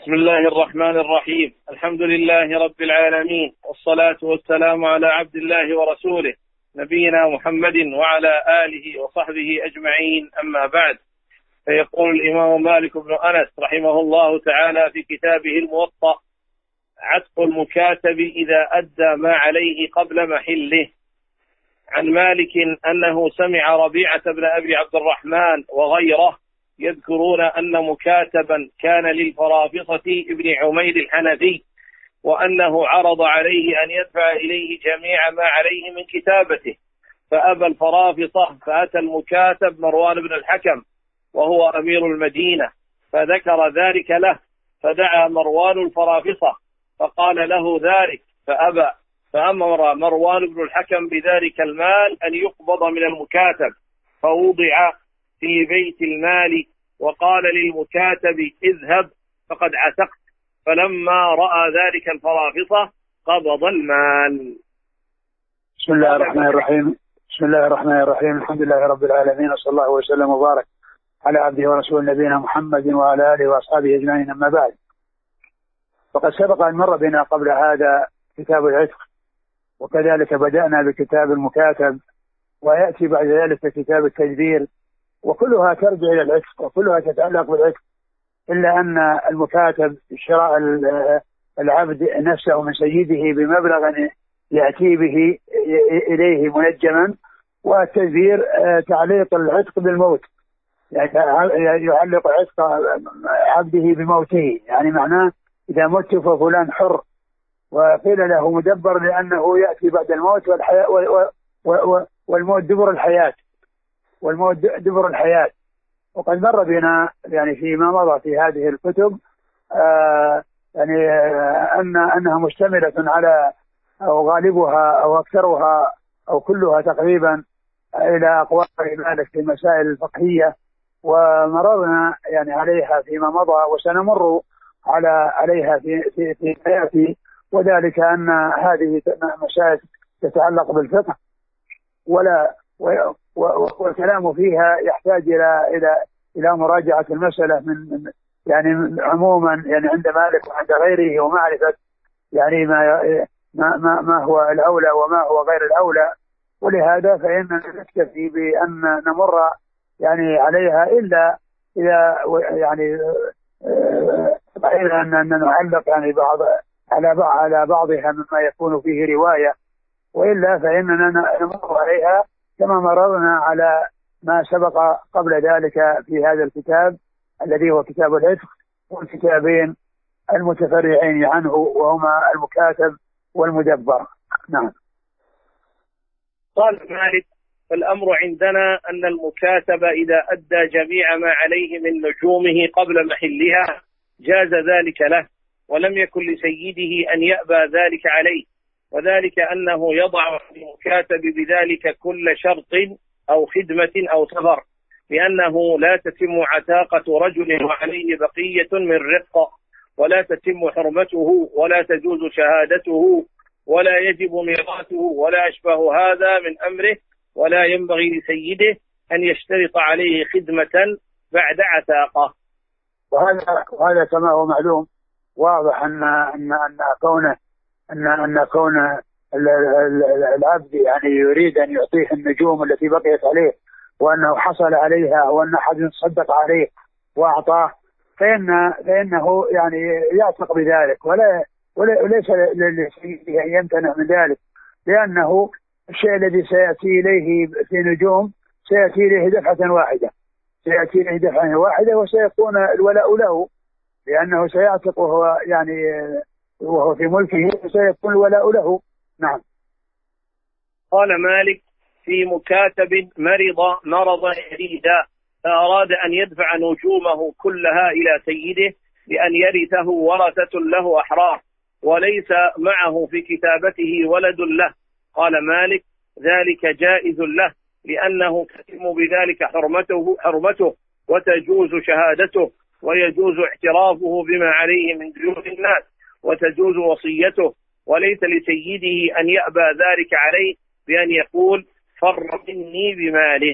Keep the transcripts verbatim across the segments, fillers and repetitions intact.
بسم الله الرحمن الرحيم. الحمد لله رب العالمين، والصلاة والسلام على عبد الله ورسوله نبينا محمد وعلى آله وصحبه أجمعين، أما بعد. فيقول الإمام مالك بن أنس رحمه الله تعالى في كتابه الموطأ: عتق المكاتب إذا أدى ما عليه قبل محله. عن مالك أنه سمع ربيعة بن أبي عبد الرحمن وغيره يذكرون أن مكاتبا كان للفرافصة ابن عمير الحنفي، وأنه عرض عليه أن يدفع إليه جميع ما عليه من كتابته، فأبى الفرافصة، فأتى المكاتب مروان بن الحكم وهو أمير المدينة فذكر ذلك له، فدعا مروان الفرافصة فقال له ذلك فأبى، فأمر مروان بن الحكم بذلك المال أن يقبض من المكاتب، فوضع في بيت المال، وقال للمكاتب: اذهب فقد عتقت. فلما رأى ذلك الفرافصة قبض المال. بسم الله الرحمن الرحيم. بسم الله الرحمن الرحيم. الحمد لله رب العالمين، وصلى الله وسلم وبارك على عبده ورسوله نبينا محمد وعلى آله وأصحابه أجمعين، أما بعد. فقد سبق أن مر بنا قبل هذا كتاب العتق، وكذلك بدأنا بكتاب المكاتب، ويأتي بعد ذلك كتاب التدبير، وكلها ترجع إلى العتق وكلها تتعلق بالعتق، إلا أن المكاتب شراء العبد نفسه من سيده بمبلغ يأتي به إليه منجما، والتدبير تعليق العتق بالموت، يعني يعلق عتق عبده بموته، يعني معناه إذا مت ففلان حر، وقيل له مدبر لأنه يأتي بعد الموت، والحياة والموت دبر الحياة والموت دبر الحياة. وقد مر بنا يعني فيما مضى في هذه الكتب آه يعني آه أن أنها مشتملة على، أو غالبها أو أكثرها أو كلها تقريبا إلى أقوال مالك في المسائل الفقهية، ومررنا يعني عليها فيما مضى، وسنمر على عليها في في في حياتي، وذلك أن هذه مسائل تتعلق بالفقه، ولا والكلام فيها يحتاج إلى إلى إلى مراجعة المسألة من يعني عموما، يعني عند مالك وعند غيره، ومعرفة يعني ما ما ما, ما هو الأولى وما هو غير الأولى. ولهذا فإننا نكتفي بأن نمر يعني عليها، إلا إذا يعني إلا أن نعلق يعني بعض على بعض على بعضها مما يكون فيه رواية، وإلا فإننا نمر عليها كما مررنا على ما سبق قبل ذلك في هذا الكتاب الذي هو كتاب العتق، والكتابين المتفرعين عنه وهما المكاتب والمدبر. نعم. قال مالك: فالأمر عندنا أن المكاتب إذا أدى جميع ما عليه من نجومه قبل محلها جاز ذلك له، ولم يكن لسيده أن يأبى ذلك عليه، وذلك أنه يضع المكاتب بذلك كل شرط أو خدمة أو سفر، لأنه لا تتم عتاقة رجل وعليه بقية من رق، ولا تتم حرمته، ولا تجوز شهادته، ولا يجب ميراثه، ولا أشبه هذا من أمره، ولا ينبغي لسيده أن يشترط عليه خدمة بعد عتاقة. وهذا وهذا كما هو معلوم واضح أن أن أن كونه أن أن كون العبد يعني يريد أن يعطيه النجوم التي بقيت عليه، وأنه حصل عليها، وأن أحد يصدق عليه وأعطاه، فإن فإنه يعني يعتق بذلك، ولا وليس لسيده أن يمتنع من ذلك، لأنه الشيء الذي سيأتي إليه في نجوم سيأتي إليه دفعة واحدة سيأتي إليه دفعة واحدة وسيكون الولاء له، لأنه سيعتق وهو يعني وهو في ملكه، سيكون الولاء له. نعم. قال مالك: في مكاتب مرض مرضا شديدا، فأراد أن يدفع نجومه كلها إلى سيده لأن يرثه ورثة له أحرار، وليس معه في كتابته ولد له. قال مالك: ذلك جائز له، لأنه تتم بذلك حرمته حرمته وتجوز شهادته، ويجوز اعترافه بما عليه من ديون الناس، وتجوز وصيته، وليس لسيده أن يأبى ذلك عليه بأن يقول: فر مني بماله.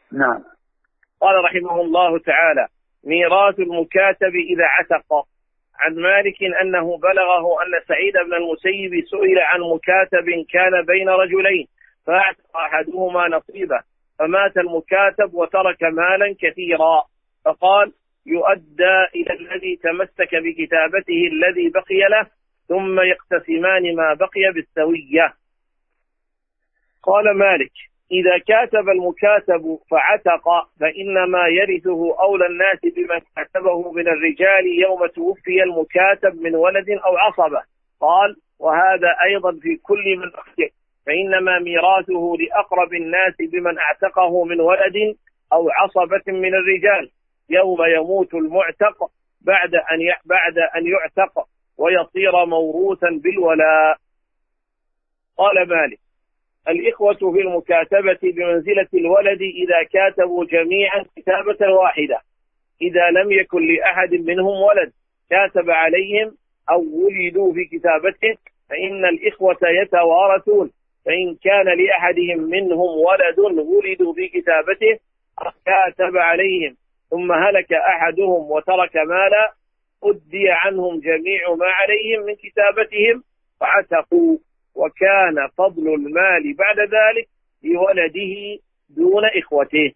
نعم. قال رحمه الله تعالى: ميراث المكاتب إذا عتق. عن مالك أنه بلغه أن سعيد بن المسيب سئل عن مكاتب كان بين رجلين فأعتق أحدهما نصيبه، فمات المكاتب وترك مالا كثيرا، فقال: يؤدى إلى الذي تمسك بكتابته الذي بقي له، ثم يقتسمان ما بقي بالسوية. قال مالك: إذا كاتب المكاتب فعتق فإنما يرثه أولى الناس بمن كتبه من الرجال يوم توفي المكاتب من ولد أو عصبة. قال: وهذا أيضا في كل من أخته، فإنما ميراثه لأقرب الناس بمن اعتقه من ولد أو عصبة من الرجال يوم يموت المعتق بعد أن بعد أن يعتق ويصير موروثا بالولاء. قال مالك: الإخوة في المكاتبة بمنزلة الولد إذا كاتبوا جميعا كتابة واحدة، إذا لم يكن لأحد منهم ولد كاتب عليهم أو ولدوا في كتابته فإن الإخوة يتوارثون، فإن كان لأحدهم منهم ولد ولدوا في كتابته كاتب عليهم ثم هلك أحدهم وترك مالا أدي عنهم جميع ما عليهم من كتابتهم فعتقوا، وكان فضل المال بعد ذلك لولده دون إخوته.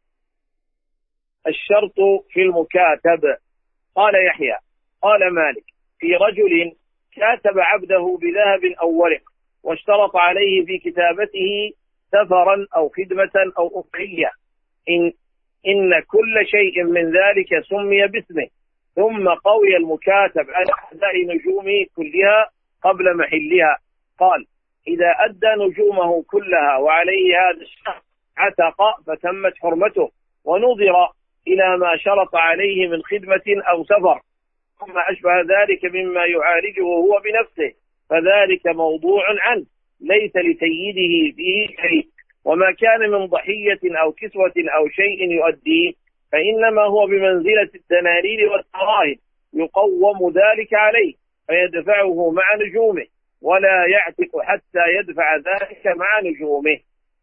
الشرط في المكاتب. قال يحيى: قال مالك: في رجل كاتب عبده بذهب أو ورق واشترط عليه في كتابته سفرا أو خدمة أو أضحية، إن, إن كل شيء من ذلك سمي باسمه، ثم قوي المكاتب على أحداء نجومه كلها قبل محلها. قال: إذا أدى نجومه كلها وعليه هذا الشهر عتق فتمت حرمته، ونظر إلى ما شرط عليه من خدمة أو سفر ثم أشبه ذلك مما يعالجه هو بنفسه، فذلك موضوع عنه ليس لسيده فيه شيء. وما كان من ضحية أو كسوة أو شيء يؤديه فإنما هو بمنزلة الدنانير والدراهم، يقوم ذلك عليه فيدفعه مع نجومه، ولا يعتق حتى يدفع ذلك مع نجومه.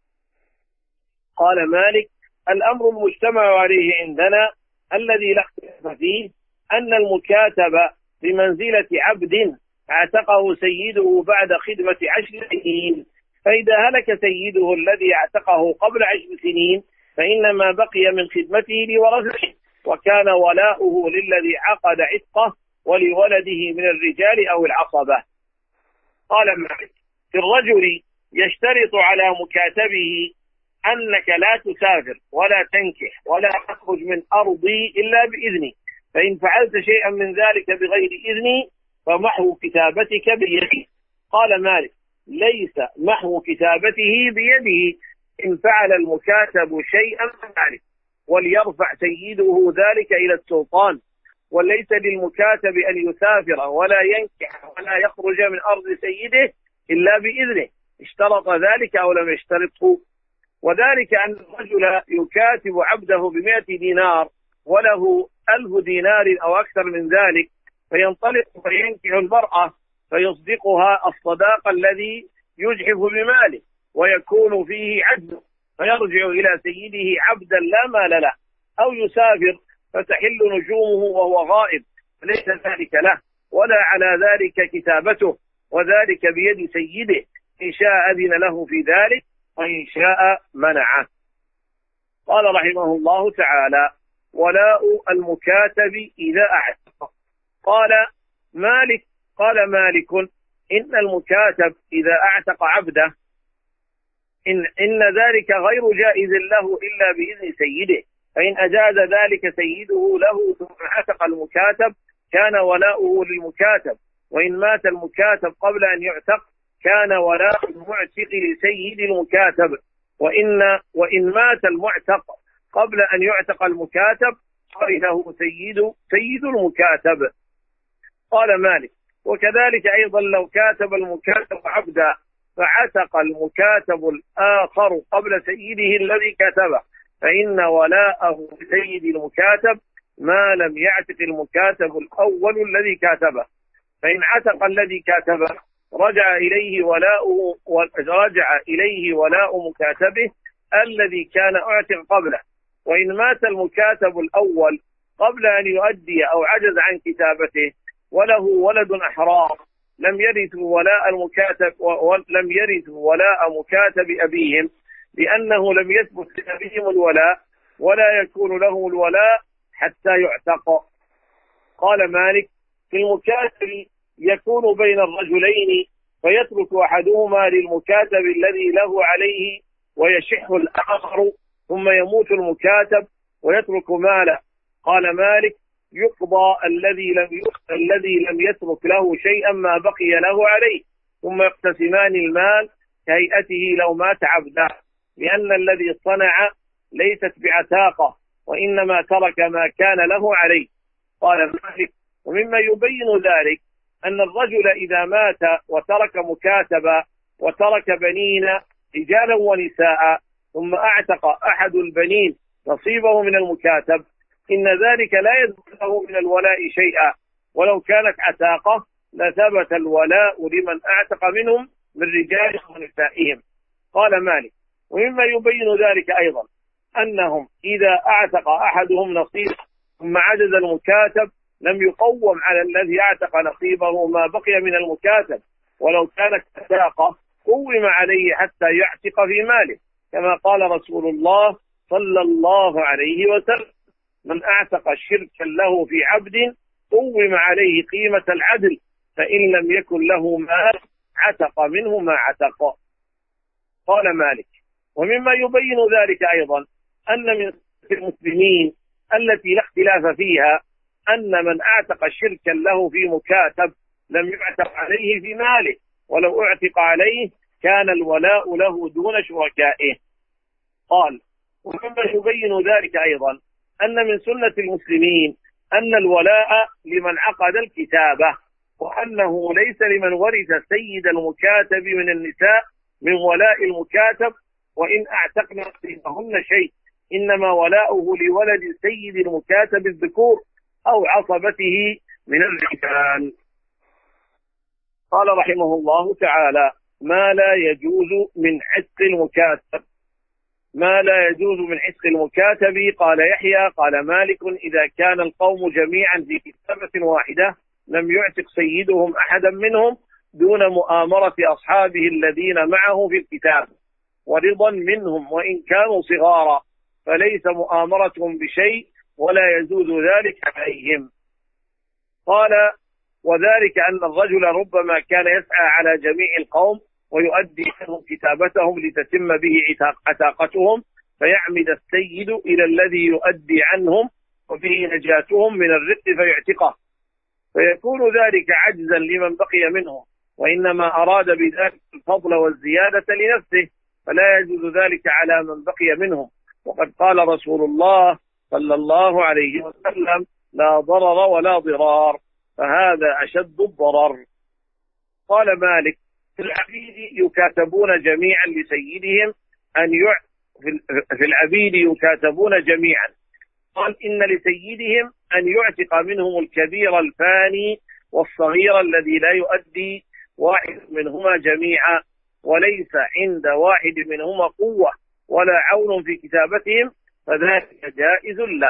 قال مالك: الأمر المجتمع عليه عندنا الذي لا اختلاف فيه أن المكاتب بمنزلة عبد اعتقه سيده بعد خدمة عشر سنين، فإذا هلك سيده الذي اعتقه قبل عشر سنين فإنما بقي من خدمته لورثته، وكان ولاؤه للذي عقد عتقه ولولده من الرجال أو العصبة. قال مالك: في الرجل يشترط على مكاتبه أنك لا تسافر ولا تنكح ولا تخرج من أرضي إلا بإذني، فإن فعلت شيئا من ذلك بغير إذني فمحو كتابتك بيدي. قال مالك: ليس محو كتابته بيده، إن فعل المكاتب شيئا من ذلك وليرفع سيده ذلك إلى السلطان، وليس للمكاتب أن يسافر ولا ينكح ولا يخرج من أرض سيده إلا بإذنه، اشترط ذلك أو لم يشترطه. وذلك أن الرجل يكاتب عبده بمئة دينار وله ألف دينار أو أكثر من ذلك، فينطلق فينكح المرأة فيصدقها الصداق الذي يجحف بماله ويكون فيه عجز، فيرجع إلى سيده عبدا لا مال له، أو يسافر فتحل نجومه وهو غائب فليس ذلك له ولا على ذلك كتابته، وذلك بيد سيده، إن شاء أذن له في ذلك وإن شاء منعه. قال رحمه الله تعالى: ولاء المكاتب إذا أعتق. قال مالك: قال مالك: إن المكاتب إذا أعتق عبده إن, إن ذلك غير جائز له إلا بإذن سيده، فإن أجاز ذلك سيده له ثم اعتق المكاتب كان ولاؤه للمكاتب، وإن مات المكاتب قبل أن يعتق كان ولاء المعتق لسيد المكاتب، وإن, وإن مات المعتق قبل أن يعتق المكاتب ورثه سيد, سيد المكاتب. قال مالك: وكذلك أيضا لو كاتب المكاتب عبدا فعتق المكاتب الآخر قبل سيده الذي كتبه فإن ولاءه لسيد المكاتب ما لم يعتق المكاتب الأول الذي كاتبه، فإن عتق الذي كاتبه رجع إليه ولاؤه ورجع إليه ولاء مكاتبه الذي كان أعتق قبله. وإن مات المكاتب الأول قبل أن يؤدي أو عجز عن كتابته وله ولد أحرار لم يرثوا ولاء المكاتب ولم يرثوا ولاء مكاتب أبيهم، لأنه لم يثبت لأبيهم الولاء ولا يكون له الولاء حتى يعتق. قال مالك: في المكاتب يكون بين الرجلين فيترك أحدهما للمكاتب الذي له عليه ويشح الآخر، ثم يموت المكاتب ويترك ماله. قال مالك: يقضى الذي لم الذي لم يترك له شيئا ما بقي له عليه، ثم يقتسمان المال كهيئته لو مات عبده، لأن الذي صنع ليست بعتاقة وإنما ترك ما كان له عليه. قال مالك: ومما يبين ذلك أن الرجل إذا مات وترك مكاتبا وترك بنين رجالا ونساء، ثم أعتق أحد البنين نصيبه من المكاتب، إن ذلك لا يثبت له من الولاء شيئا، ولو كانت عتاقة لثبت الولاء لمن أعتق منهم من رجالهم ونسائهم. قال مالك: ومما يبين ذلك أيضا أنهم إذا أعتق أحدهم نصيبه ثم عجز المكاتب لم يقوم على الذي أعتق نصيبه ما بقي من المكاتب، ولو كانت عتاقة قوم عليه حتى يعتق في ماله، كما قال رسول الله صلى الله عليه وسلم: من أعتق شركا له في عبد قوم عليه قيمة العدل، فإن لم يكن له مال عتق منه ما عتق. قال مالك: ومما يبين ذلك أيضا أن من المسلمين التي لا اختلاف فيها أن من أعتق شركا له في مكاتب لم يعتق عليه في ماله، ولو اعتق عليه كان الولاء له دون شركائه. قال: ومما يبين ذلك أيضا أن من سنة المسلمين أن الولاء لمن عقد الكتابة، وأنه ليس لمن ورث سيد المكاتب من النساء من ولاء المكاتب وإن أعتقن نصيبهن شيء، إنما ولاؤه لولد سيد المكاتب الذكور أو عصبته من الرجال. قال رحمه الله تعالى: ما لا يجوز من عتق المكاتب. ما لا يجوز من عتق المكاتب. قال يحيى: قال مالك: إذا كان القوم جميعا في كتابة واحدة لم يعتق سيدهم أحدا منهم دون مؤامرة أصحابه الذين معه في الكتاب ورضا منهم وإن كانوا صغارا، فليس مؤامرتهم بشيء ولا يجوز ذلك عليهم. قال: وذلك أن الرجل ربما كان يسعى على جميع القوم ويؤدي عنهم كتابتهم لتتم به عتاقتهم، فيعمد السيد إلى الذي يؤدي عنهم وبه نجاتهم من الرق فيعتقه، فيكون ذلك عجزا لمن بقي منهم، وإنما أراد بذلك الفضل والزيادة لنفسه، فلا يجوز ذلك على من بقي منهم. وقد قال رسول الله صلى الله عليه وسلم: لا ضرر ولا ضرار، فهذا أشد الضرر. قال مالك: في العبيد يكاتبون جميعا لسيدهم أن يع... في العبيد يكاتبون جميعا. قال: إن لسيدهم أن يعتق منهم الكبير الفاني والصغير الذي لا يؤدي واحد منهما جميعا، وليس عند واحد منهما قوة ولا عون في كتابتهم، فذلك جائز له.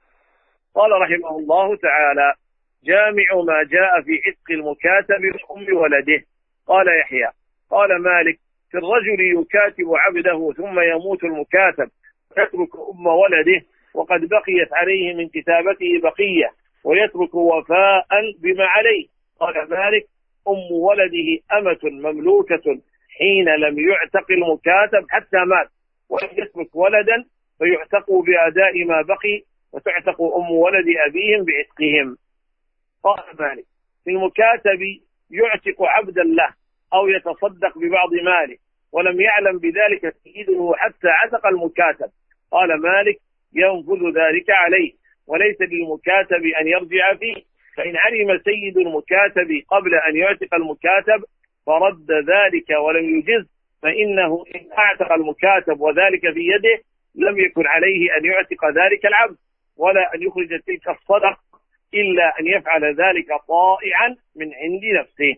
قال رحمه الله تعالى: جامع ما جاء في عتق المكاتب وأم ولده. قال يحيى: قال مالك: في الرجل يكاتب عبده ثم يموت المكاتب ويترك أم ولده وقد بقيت عليه من كتابته بقية ويترك وفاء بما عليه. قال مالك: أم ولده أمة مملوكة حين لم يعتق المكاتب حتى مات، ولم يترك ولدا فيعتقوا بأداء ما بقي، وتعتق أم ولد أبيهم بعتقهم. قال مالك: في المكاتب يعتق عبدا له أو يتصدق ببعض ماله ولم يعلم بذلك سيده حتى عتق المكاتب. قال مالك: ينفذ ذلك عليه، وليس للمكاتب أن يرجع فيه، فإن علم سيد المكاتب قبل أن يعتق المكاتب فرد ذلك ولم يجز، فإنه إن أعتق المكاتب وذلك في يده لم يكن عليه أن يعتق ذلك العبد ولا أن يخرج تلك الصدق، إلا أن يفعل ذلك طائعا من عند نفسه.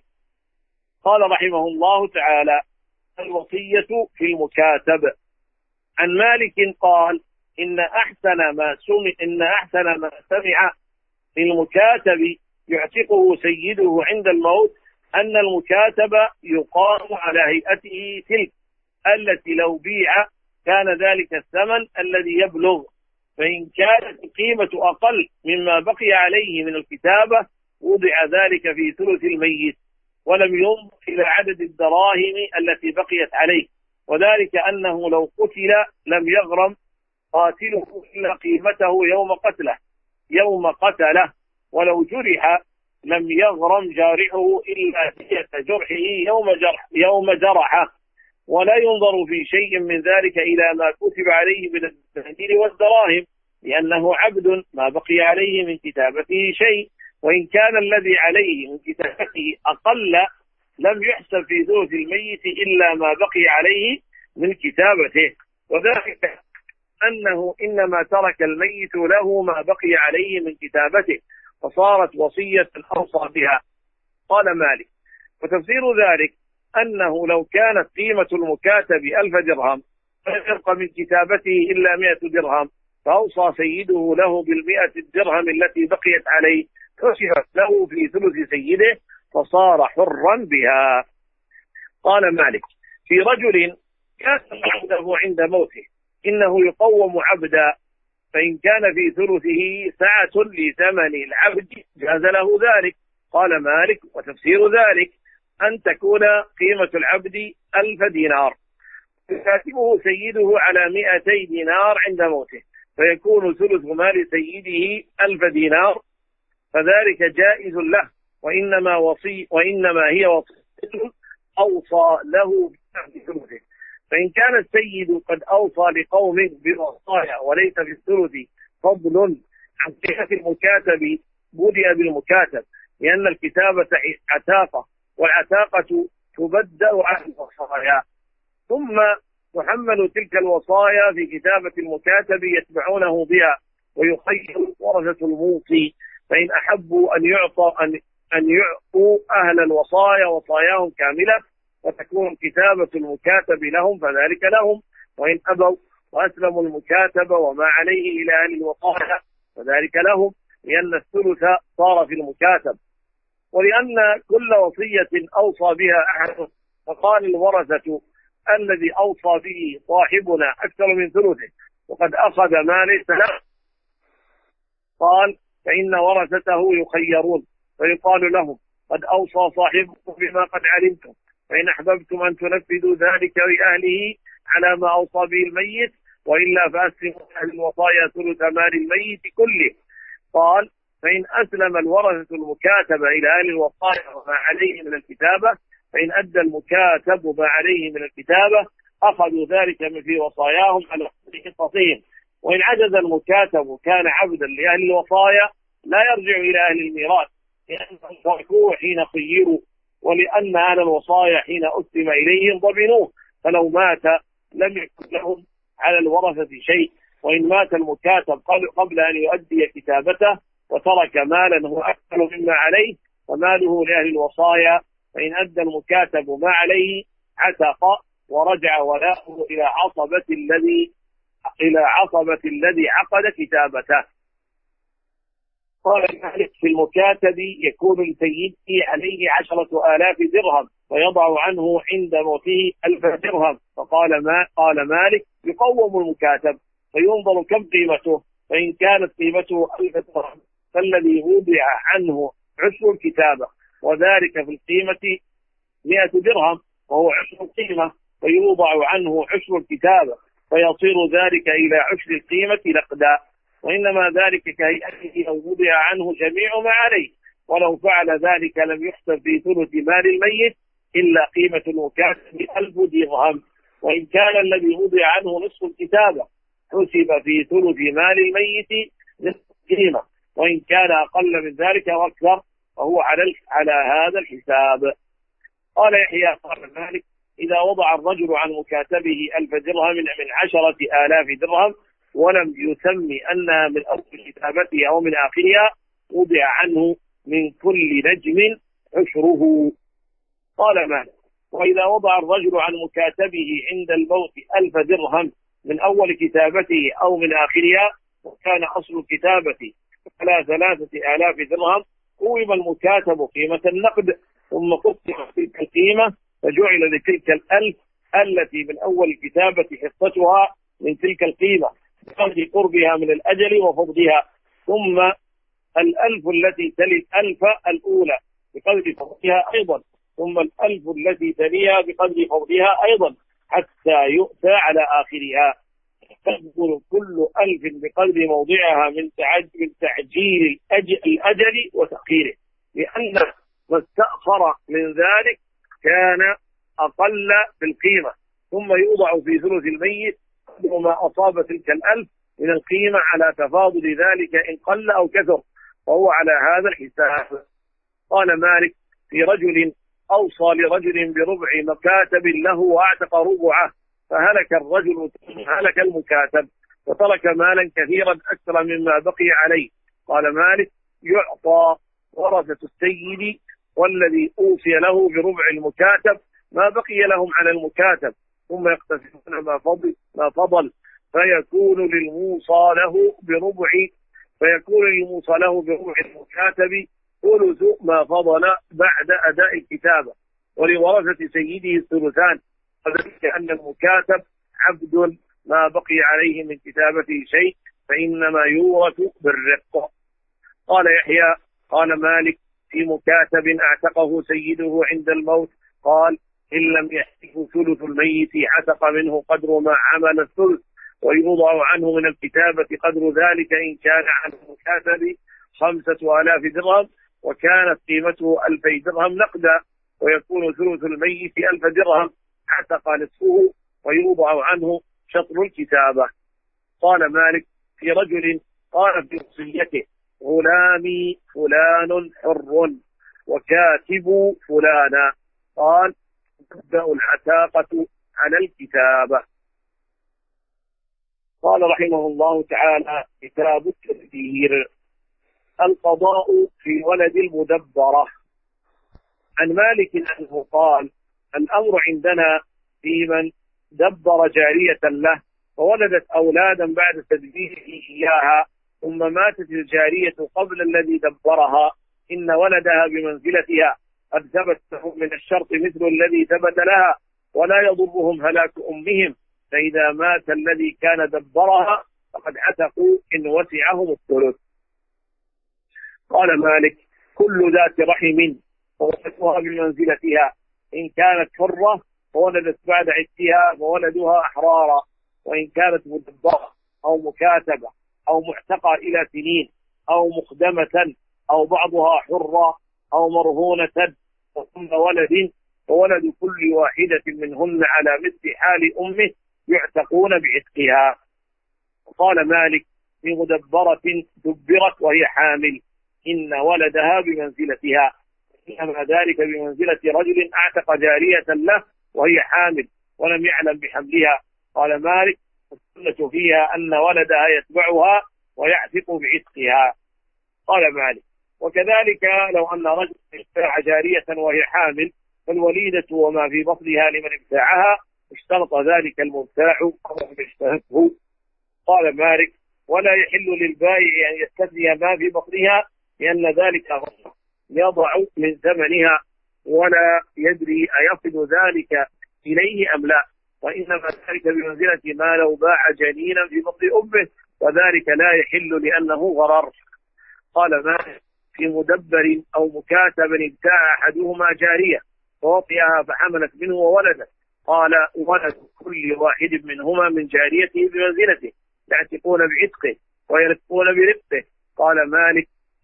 قال رحمه الله تعالى: الوصية في المكاتب. عن مالك قال: إن أحسن ما سمع إن أحسن ما سمع في المكاتب يعتقه سيده عند الموت أن المكاتب يقام على هيئته تلك التي لو بيع كان ذلك الثمن الذي يبلغ، فإن كانت القيمة أقل مما بقي عليه من الكتابة وضع ذلك في ثلث الميت، ولم ينظر إلى عدد الدراهم التي بقيت عليه، وذلك أنه لو قتل لم يغرم قاتله إلا قيمته يوم قتله يوم قتله ولو جرح لم يغرم جارحه إلا دية جرحه يوم جرح يوم جرحه، ولا ينظر في شيء من ذلك إلى ما كتب عليه من الدنانير والدراهم، لأنه عبد ما بقي عليه من كتابته شيء، وإن كان الذي عليه من كتابته أقل لم يحسب في ثلث الميت إلا ما بقي عليه من كتابته، وذلك أنه إنما ترك الميت له ما بقي عليه من كتابته، فصارت وصية أوصى بها. قال مالك: وتفسير ذلك أنه لو كانت قيمة المكاتب ألف درهم فلم يبق من كتابته إلا مئة درهم، فأوصى سيده له بالمئة الدرهم التي بقيت عليه، حسبت له في ثلث سيده فصار حرا بها. قال مالك: في رجل كان عنده عند موته إنه يقوم عبدا، فإن كان في ثلثه سعة لثمن العبد جاز له ذلك. قال مالك: وتفسير ذلك أن تكون قيمة العبد ألف دينار، يكاتبه سيده على مئتي دينار عند موته، فيكون ثلث مال سيده ألف دينار، فذلك جائز له، وإنما وصي وإنما هي وصية أوصى له بثلثه. فإن كان السيد قد أوصى لقوم بوصايا وليس في الثلث فضل عن صحة المكاتب بدأ بالمكاتب، لأن الكتابة عتاقة، والعتاقة تبدأ عن الوصايا، ثم تحمل تلك الوصايا في كتابة المكاتب يتبعونه بها، ويخير ورثة الموصي، فإن أحبوا أن يعطوا أن أن يعطوا أهل الوصايا وصاياهم كاملة وتكون كتابة المكاتب لهم فذلك لهم، وإن أبوا وأسلموا المكاتب وما عليه إلى أهل الوصايا فذلك لهم، لأن الثلث صار في المكاتب، ولأن كل وصية أوصى بها أحد فقال الورثة الذي أوصى به صاحبنا أكثر من ثلثه وقد أخذ ما ليس له، قال فإن ورثته يخيرون، فيقال لهم قد أوصى صاحبكم بما قد علمتم، فإن أحببتم أن تنفذوا ذلك لأهله على ما أوصى به الميت، وإلا فأسلموا أهل الوصايا ثلث مال الميت كله. قال فإن أسلم الورثة المكاتب إلى أهل الوصايا وما عليه من الكتابة، فإن أدى المكاتب ما عليه من الكتابة أخذوا ذلك من في وصاياهم على حصصهم، وإن عجز المكاتب كان عبدا لأهل الوصايا لا يرجع إلى أهل الميراث، لأنهم تركوه حين خيروا، ولأن أهل الوصايا حين أسلم إليهم ضمنوه، فلو مات لم يكن لهم على الورثة شيء، وإن مات المكاتب قبل أن يؤدي كتابته وترك مالا هو أكثر مما عليه فماله لأهل الوصايا، فإن أدى المكاتب ما عليه عتق ورجع ولاؤه إلى عصبة الذي إلى عصبة الذي عقد كتابته. قال مالك في المكاتب يكون لسيده عليه عشرة آلاف درهم ويضع عنه عند موته ألف درهم، فقال ما قال مالك يقوم المكاتب فينظر كم قيمته، فإن كانت قيمته ألف درهم فالذي وضع عنه عشر الكتابة، وذلك في القيمة مئة درهم وهو عشر القيمة، فيوضع عنه عشر الكتابة فيصير ذلك إلى عشر القيمة نقدا، وإنما ذلك كهيئته لو وضع عنه جميع ما عليه، ولو فعل ذلك لم يحسب في ثلث مال الميت إلا قيمة المكاتب ألف درهم، وإن كان الذي وضع عنه نصف الكتابة حسب في ثلث مال الميت نصف القيمة، وإن كان أقل من ذلك وأكثر فهو على على هذا الحساب. قال يحيى قال مالك إذا وضع الرجل عن مكاتبه ألف درهم من عشرة آلاف درهم ولم يسمي أنها من أول كتابته أو من آخرها وضع عنه من كل نجم عشره. قال مالك وإذا وضع الرجل عن مكاتبه عند الموت ألف درهم من أول كتابته أو من آخرها وكان أصل الكتابة على ثلاثة آلاف درهم قوم المكاتب قيمة النقد ثم قسم تلك القيمة فجعل لتلك الألف التي من أول الكتابة حصتها من تلك القيمة بقدر قربها من الأجل وفضلها، ثم الألف التي تلي الألف الأولى بقدر فضلها أيضا، ثم الألف التي تليها بقدر فضلها أيضا، حتى يؤتى على آخرها. تقبل كل ألف بقدر موضعها من تعجيل الأجل وتأخيره، لأن ما استأخر من ذلك كان أقل في القيمة، ثم يوضع في ثلث الميت قدر ما أصاب تلك الألف من القيمة على تفاضل ذلك إن قل أو كثر، وهو على هذا الحساب. قال مالك في رجل أوصى لرجل بربع مكاتب له وأعتق ربعه، فهلك الرجل هلك المكاتب وترك مالا كثيرا أكثر مما بقي عليه. قال مالك يعطى ورثة السيد والذي أوصي له بربع المكاتب ما بقي لهم على المكاتب، ثم يقتسمون ما فضل ما فضل فيكون للموصى له بربع فيكون للموصى له بربع المكاتب ثلث ما فضل بعد أداء الكتابة، ولورثة سيده الثلثان، وذلك أن المكاتب عبد ما بقي عليه من كتابته شيء فإنما يورث بالرق. قال يحيى قال مالك في مكاتب اعتقه سيده عند الموت، قال إن لم يحتفه ثلث الميت عتق منه قدر ما عمل الثلث، ويوضع عنه من الكتابة قدر ذلك إن كان عن المكاتب خمسة آلاف درهم وكانت قيمته ألفي درهم نقدا، ويكون ثلث الميت ألف درهم عتق نصفه ويوضع عنه شطر الكتابة. قال مالك في رجل قال في وصيته غلامي فلان حر وكاتب فلانا، قال تبدأ العتاقة على الكتابة. قال رحمه الله تعالى كتاب التدبير. القضاء في ولد المدبرة. عن مالك أنه قال الأمر عندنا في من دبر جارية له وولدت أولادا بعد تدبيره إياها ثم ماتت الجارية قبل الذي دبرها، إن ولدها بمنزلتها قد ثبت لهم من الشرط مثل الذي ثبت لها، ولا يضرهم هلاك أمهم، فإذا مات الذي كان دبرها فقد عتقوا إن وسعهم الثلث. قال مالك كل ذات رحم وولدها بمنزلتها، إن كانت حرة وولدت بعد عتها فولدها أحرارا، وإن كانت مدبرة أو مكاتبة أو معتقى إلى سنين أو مخدمة أو بعضها حرة أو مرهونة وثم ولد وولد كل واحدة منهن على مثل حال أمه يعتقون بعتقها. قال مالك في مدبرة دبرت وهي حامل إن ولدها بمنزلتها، إنما ذلك بمنزلة رجل أعتق جارية له وهي حامل ولم يعلم بحملها. قال مالك السنة فيها أن ولدها يتبعها ويعتق بعتقها. قال مالك وكذلك لو أن رجل ابتاع جارية وهي حامل فالوليدة وما في بطنها لمن ابتاعها اشترط ذلك المبتاع أو يشترطه. قال مالك ولا يحل للبائع أن يستثني ما في بطنها لأن ذلك غصب يضع من ثمنها ولا يدري أيصل ذلك إليه أم لا، وإنما ذلك بمنزلة ما لو باع جنينا في بطن أمه وذلك لا يحل لأنه غرر. قال مالك في مدبر أو مكاتب ابتاع أحدهما جارية فوطئها فحملت منه وولدت، قال ولد كل واحد منهما من جاريته بمنزلته يعتقون بعتقه ويرتقون برقه. قال مالك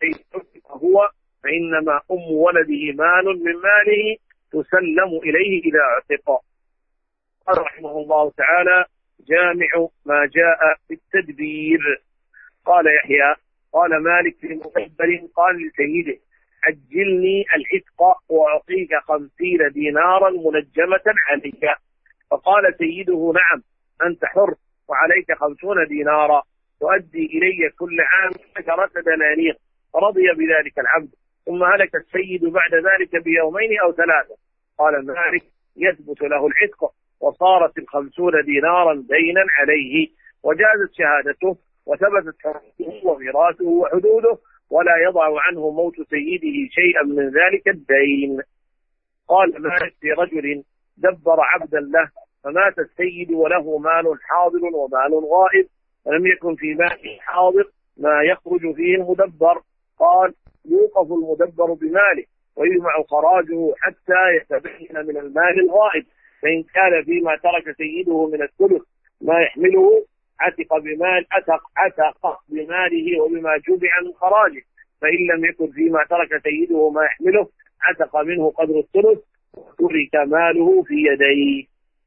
هو فإنما أم ولده مال من ماله تسلم إليه إذا اعتق. قال رحمه الله تعالى جامع ما جاء في التدبير. قال يحيى قال مالك في مدبر قال لسيده عجلني العتق وأعطيك خمسين دينارا منجمة عليك، فقال سيده نعم أنت حر وعليك خمسون دينارا تؤدي إلي كل عام عشرة دنانير، فرضي بذلك العبد. ثم هلك السيد بعد ذلك بيومين أو ثلاثة. قال مالك يثبت له العتق وصارت الخمسون دينارا دينا عليه وجازت شهادته وثبتت حرمته وميراثه وحدوده ولا يضع عنه موت سيده شيئا من ذلك الدين. قال مالك في رجل دبر عبدا له فمات السيد وله مال حاضر ومال غائب ولم يكن في ماله حاضر ما يخرج فيه المدبر. قال يوقف المدبر بماله ويجمع خراجه حتى يتبين من المال الغائب، فإن كان فيما ترك سيده من الثلث ما يحمله عتق بمال عتق عتق بماله وبما جمع من خراجه، فإن لم يكن فيما ترك سيده ما يحمله عتق منه قدر الثلث وترك ماله في يديه.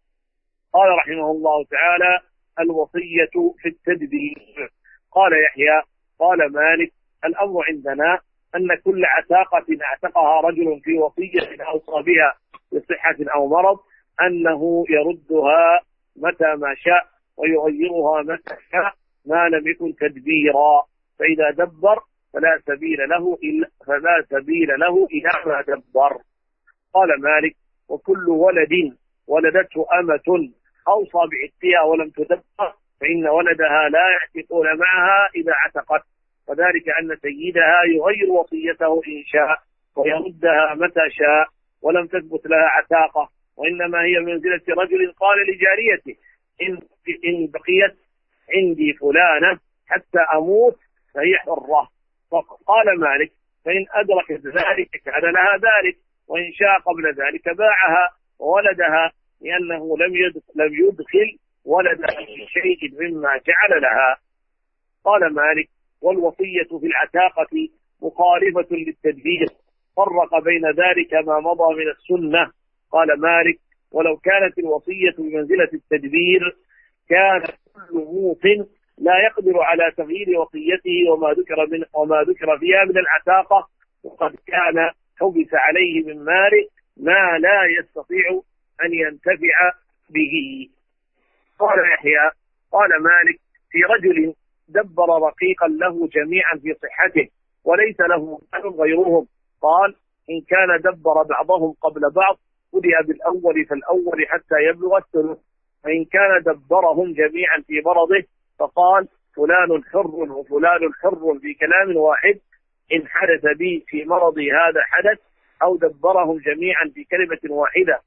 قال رحمه الله تعالى الوصية في التدبير. قال يحيى قال مالك الأمر عندنا أن كل عتاقة اعتقها رجل في وصية أوصى بها بصحة أو مرض أنه يردها متى ما شاء ويغيرها متى شاء ما لم يكن تدبيرا، فإذا دبر فلا سبيل له إلا فلا سبيل له إلى ما دبر. قال مالك وكل ولد ولدته أمة أوصى بعتقها ولم تدبر فإن ولدها لا يعتقون معها إذا عتقت، وذلك أن سيدها يغير وصيته إن شاء ويردها متى شاء ولم تثبت لها عتاقة، وإنما هي منزلة رجل قال لجاريته إن, إن بقيت عندي فلانة حتى أموت فهي حرة. فقال مالك فإن أدركت ذلك كان لها ذلك، وإن شاء قبل ذلك باعها وولدها لأنه لم لم يدخل ولدها في شيء مما جعل لها. قال مالك والوصية في العتاقة مخالفة للتدبير، فرق بين ذلك ما مضى من السنة. قال مالك ولو كانت الوصية بمنزلة التدبير كان كل موصٍ لا يقدر على تغيير وصيته وما ذكر من وما ذكر فيها من العتاقة، وقد كان حبس عليه من ماله ما لا يستطيع أن ينتفع به. قال يحيى قال مالك في رجل دبر رقيقا له جميعا في صحته وليس له مال غيرهم. قال إن كان دبر بعضهم قبل بعض بدأ بالأول فالأول حتى يبلغ الثلث، فإن كان دبرهم جميعا في مرضه فقال فلان حر وفلان حر في كلام واحد إن حدث بي في مرضي هذا حدث، أو دبرهم جميعا في كلمة واحدة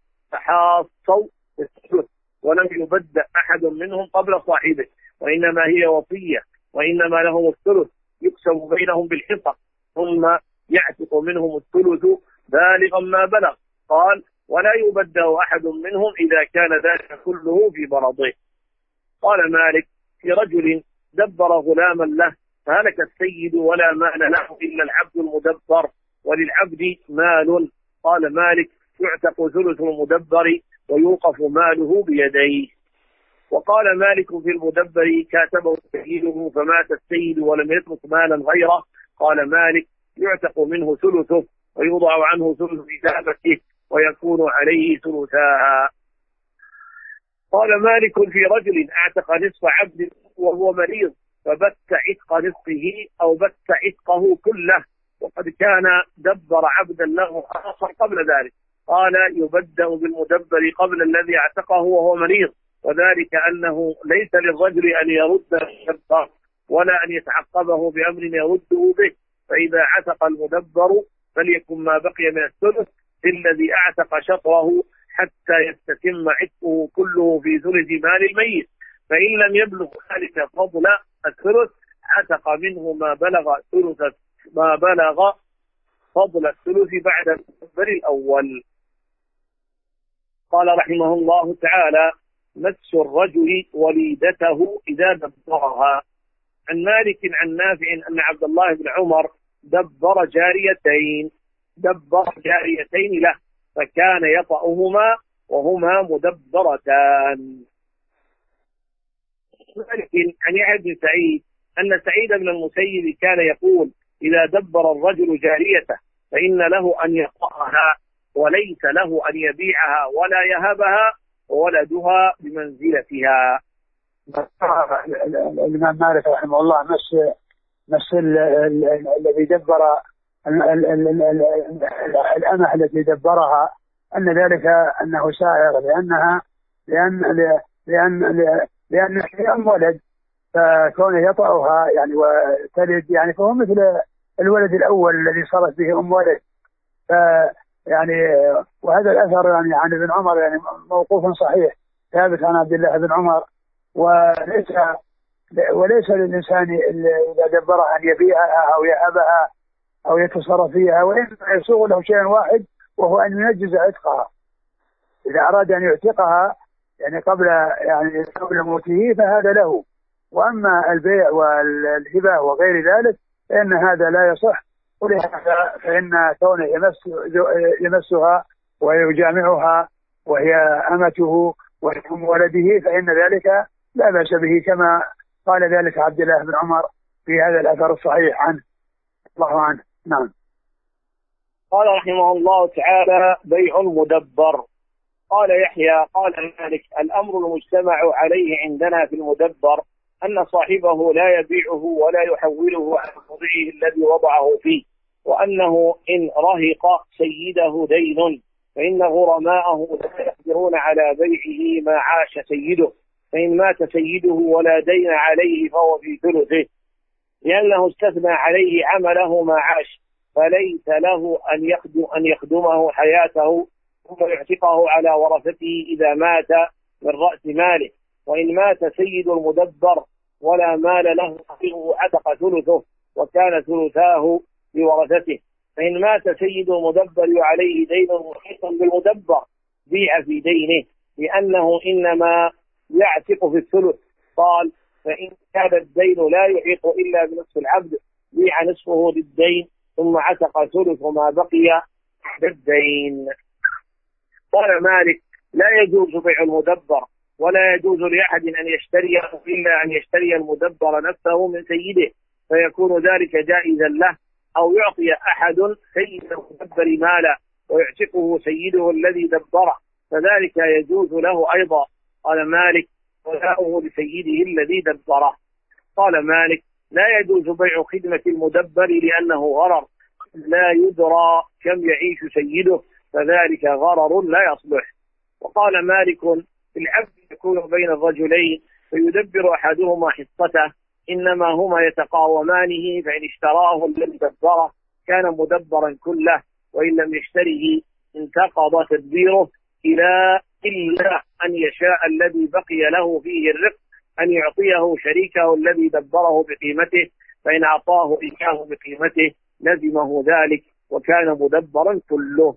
فحاصوا الثلث ولم يبدأ أحد منهم قبل صاحبه، وإنما هي وصية وإنما لهم الثلث يقسم بينهم بالحصة ثم يعتق منهم الثلث بالغا ما بلغ. قال ولا يبدأ أحد منهم إذا كان ذلك كله في مرضه. قال مالك في رجل دبر غلاما له فهلك السيد ولا مال له إلا العبد المدبر وللعبد مال. قال مالك يعتق ثلث المدبر ويوقف ماله بيديه. وقال مالك في المدبر كاتبه سيده فمات السيد ولم يترك مالا غيره. قال مالك يعتق منه ثلثه ويوضع عنه ثلث كتابته ويكون عليه ثلثاها. قال مالك في رجل اعتق نصف عبد وهو مريض فبت عتق نصفه أو بت عتقه كله وقد كان دبر عبدا له آخر قبل ذلك. قال يبدأ بالمدبر قبل الذي اعتقه وهو مريض، وذلك أنه ليس للرجل أن يرد الشرط ولا أن يتعقبه بأمر يرده به، فإذا عتق المدبر فليكن ما بقي من الثلث الذي اعتق شطره حتى يستتم عتقه كله في ثلث مال الميت، فإن لم يبلغ ذلك فضل الثلث عتق منه ما بلغ ثلث ما بلغ فضل الثلث بعد المدبر الأول. قال رحمه الله تعالى مس الرجل وليدته إذا دبرها. عن مالك عن نافع أن عبد الله بن عمر دبر جاريتين دبر جاريتين له فكان يطأهما وهما مدبرتان. مالك عن يحيى بن سعيد أن سعيد بن المسيب كان يقول إذا دبر الرجل جاريته فإن له أن يطأها وليس له أن يبيعها ولا يهبها وولدها بمنزلتها. الإمام مالك رحمه الله مس مس الذي دبر الأمة التي دبرها أن ذلك أنه سائر لأنها لأن لأن لأن لأن ولد فكونه يطأها يعني وتلد يعني فهو مثل الولد الأول الذي صارت به أم ولد. يعني وهذا الأثر يعني عن ابن عمر يعني موقوف صحيح ثابت عن عبد الله بن عمر. وليس وليس للإنسان إذا دبرها أن يبيعها أو يهبها أو يتصرف فيها، وإنما يسوغ له شيء واحد وهو أن ينجز عتقها. إذا أراد أن يعتقها يعني قبل يعني قبل موته فهذا له. وأما البيع والهبة وغير ذلك فإن هذا لا يصح، ولهذا فإن كونه يمس يمسها ويجامعها وهي أمته وهي أم ولده فإن ذلك لا بأس به، كما قال ذلك عبد الله بن عمر في هذا الأثر الصحيح عنه الله عنه. نعم. قال رحمه الله تعالى: بيع مدبر. قال يحيى قال مالك: الأمر المجتمع عليه عندنا في المدبر أن صاحبه لا يبيعه ولا يحوله عن موضعه الذي وضعه فيه، وأنه إن رهق سيده دين فإن غرماءه لا يقدرون على بيعه ما عاش سيده، فإن مات سيده ولا دين عليه فهو في ثلثه، لأنه استثنى عليه عمله ما عاش، فليس له أن يخدم أن يخدمه حياته ثم يعتقه على ورثته إذا مات من رأس ماله. وإن مات سيد المدبر ولا مال له عتق ثلثه وكان ثلثاه لورثته. فإن مات سيد المدبر وعليه دين محيط بالمدبر بيع في دينه، لأنه إنما يعتق في الثلث. قال: فإن كان الدين لا يحيط إلا بنصف العبد بيع نصفه للدين ثم عتق ثلث ما بقي بالدين. قال مالك: لا يجوز بيع المدبر، ولا يجوز لأحد أن يشتريه إلا أن يشتري المدبر نفسه من سيده، فيكون ذلك جائزا له، أو يعطي أحد سيد المدبر مالا ويعتقه سيده الذي دبره، فذلك يجوز له أيضا. قال مالك: ولاؤه لسيده الذي دبره. قال مالك: لا يجوز بيع خدمة المدبر لأنه غرر لا يدرى كم يعيش سيده، فذلك غرر لا يصلح. وقال مالك: في العبد يكون بين الرجلين فيدبر أحدهما حصته، إنما هما يتقاومانه، فإن اشتراه الذي دبره كان مدبرا كله، وإن لم يشتره انتقض تدبيره، إلى إلا أن يشاء الذي بقي له فيه الرق أن يعطيه شريكه الذي دبره بقيمته، فإن أعطاه إياه بقيمته لزمه ذلك وكان مدبرا كله.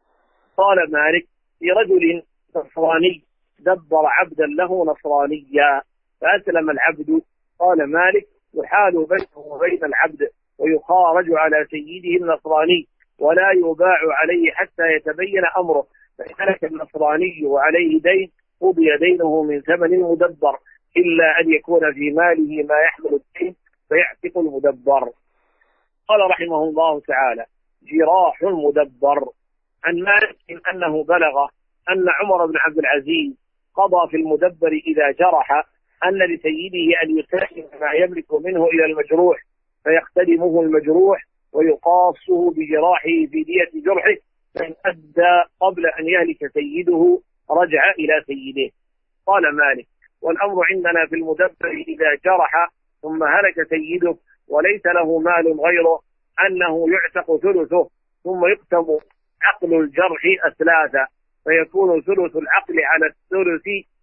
قال مالك: في رجل نصراني دبر عبدا له نصرانيا فأسلم العبد. قال مالك: يحال بينه وبين العبد ويخارج على سيده النصراني ولا يباع عليه حتى يتبين أمره، فإن هلك النصراني وعليه دين قضي دينه من ثمن المدبر، إلا أن يكون في ماله ما يحمل الدين فيعتق المدبر. قال رحمه الله تعالى: جراح المدبر. عن مالك أنه بلغ أن عمر بن عبد العزيز قضى في المدبر إذا جرح أن لسيده أن يسلم ما يملك منه إلى المجروح فيختدمه المجروح ويقاصه بجراحه في دية جرحه، فإن أدى قبل أن يهلك سيده رجع إلى سيده. قال مالك: والأمر عندنا في المدبر إذا جرح ثم هلك سيده وليس له مال غيره أنه يعتق ثلثه ثم يقسم عقل الجرح أثلاثا، فيكون ثلث العقل على الثلث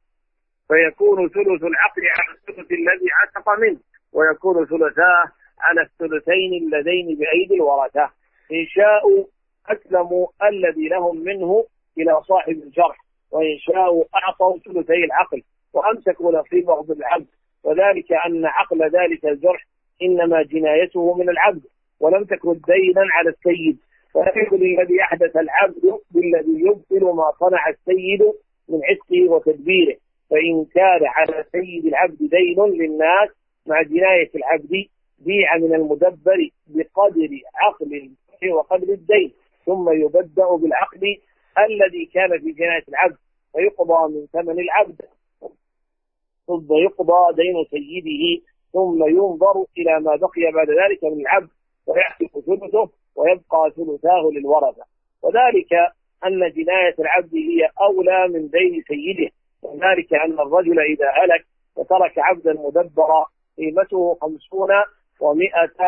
فيكون ثلث العقل على الثلث الذي عتق منه، ويكون ثلثاه على الثلثين اللذين بأيدي الورثة. إن شاءوا أسلموا الذي لهم منه إلى صاحب الجرح، وإن شاءوا أعطوا ثلثي العقل وأمسكوا نصيبه بالعبد، وذلك أن عقل ذلك الجرح إنما جنايته من العبد ولم تكن دينا على السيد، فيكون الذي أحدث العبد بالذي يبطل ما صنع السيد من عتقه وتدبيره. فإن كان على سيد العبد دين للناس مع جناية العبد بيع من المدبر بقدر عقل الجرح وقدر الدين، ثم يبدأ بالعقل الذي كان في جناية العبد فيقضى من ثمن العبد، ثم يقضى دين سيده، ثم ينظر إلى ما بقي بعد ذلك من العبد ويعتق ثلثه ويبقى ثلثاه للورثة. وذلك أن جناية العبد هي أولى من دين سيده، وذلك أن الرجل إذا هلك وترك عبدا مدبرا قيمته خمسون ومائة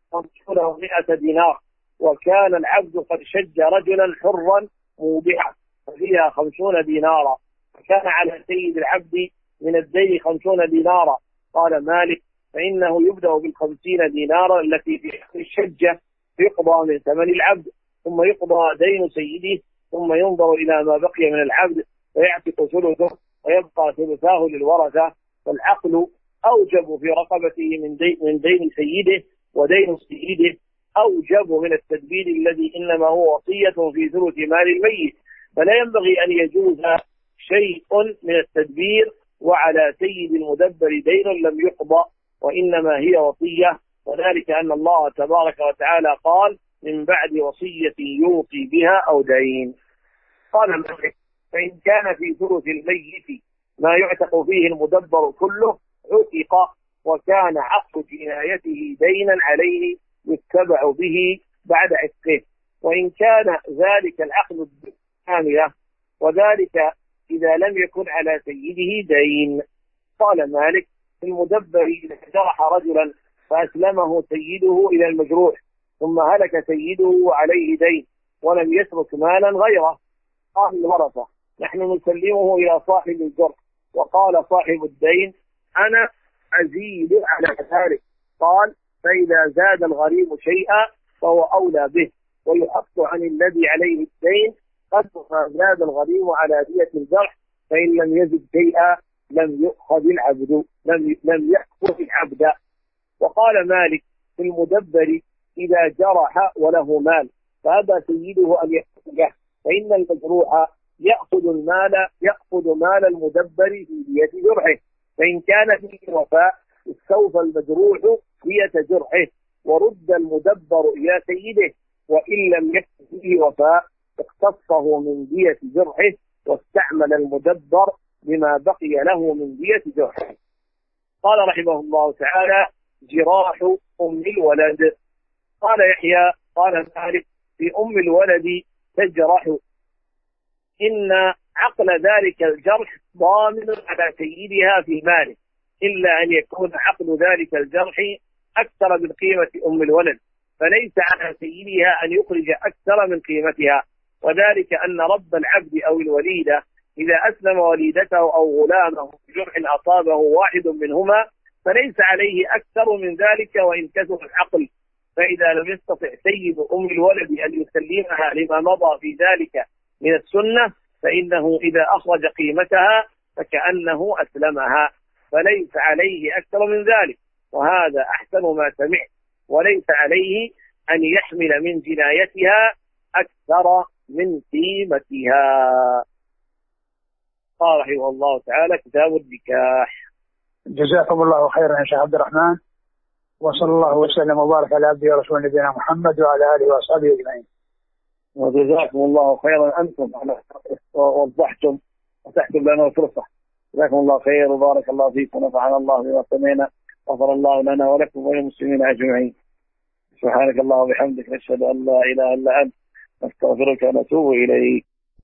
خمسون ومائة دينار، وكان العبد قد شج رجلا حرا موضعا ففيها خمسون دينارا، فكان على سيد العبد من الدين خمسون دينارا. قال مالك: فإنه يبدأ بالخمسين دينارا التي في الشجة، يقضى من ثمن العبد، ثم يقضى دين سيده، ثم ينظر إلى ما بقي من العبد فيعتق ثلثه ويبقى ثلثاه للورثة. فالعقل أوجب في رقبته من دين, من دين سيده، ودين سيده أوجب من التدبير الذي إنما هو وصية في ثلث مال الميت، فلا ينبغي أن يجوز شيء من التدبير وعلى سيد المدبر دين لم يقضى، وإنما هي وصية، وذلك أن الله تبارك وتعالى قال: من بعد وصية يوصي بها أو دين. قال مالك: فإن كان في ثلث الميت ما يعتق فيه المدبر كله عتق، وكان عقد جنايته دينا عليه يتبع به بعد عتقه، وإن كان ذلك العقد كاملة، وذلك إذا لم يكن على سيده دين. قال مالك: المدبر إذا جرح رجلا فأسلمه سيده إلى المجروح، ثم هلك سيده وعليه دين ولم يترك مالا غيره، قال الورثة: نحن نسلمه إلى صاحب الجرح. وقال صاحب الدين: أنا أزيد على ذلك. قال: فإذا زاد الغريم شيئا فهو أولى به، ويحق عن الذي عليه الدين قد ما زاد الغريم على دية الجرح، فإن لم يزد شيئا لم يؤخذ العبد لم لم يأخذ العبد. وقال مالك: في المدبر إذا جرح وله مال فأبى سيده أن يأخذه، فإن المجروح يأخذ المال يأخذ مال المدبر في دية جرحه، فإن كان فيه وفاء استوفى المجروح دية جرحه ورد المدبر إلى سيده، وإن لم يكن فيه وفاء اقتصه من دية جرحه واستعمل المدبر بما بقي له من دية جرحه. قال رحمه الله تعالى: جراح أم الولد. قال يحيى: قال مالك: في أم الولد تجرح، إن عقل ذلك الجرح ضامن على سيدها في ماله، إلا أن يكون عقل ذلك الجرح أكثر من قيمة أم الولد، فليس على سيدها أن يخرج أكثر من قيمتها، وذلك أن رب العبد أو الوليدة إذا أسلم وليدته أو غلامه بجرح أصابه واحد منهما فليس عليه أكثر من ذلك وإن كثر العقل، فإذا لم يستطع سيد أم الولد أن يسلمها لما مضى في ذلك من السنة فإنه إذا أخرج قيمتها فكأنه أسلمها، فليس عليه أكثر من ذلك، وهذا أحسن ما سمعت، وليس عليه أن يحمل من جنايتها أكثر من قيمتها. قال رحمه الله تعالى: كتاب النكاح. جزاكم الله خيرا يا شيخ عبد الرحمن، وصلى الله وسلم وبارك على عبده ورسوله نبينا محمد وعلى آله وأصحابه أجمعين. وجزاكم الله خيرا أنتم على وضحتم وتحتم لنا الفرصة. جزاكم الله خير وبارك الله فيكم ونفعنا الله بما سمعنا، غفر الله لنا ولكم وللمسلمين أجمعين. سبحانك اللهم وبحمدك، نشهد أن لا إله إلا أنت، نستغفرك ونتوب إليك.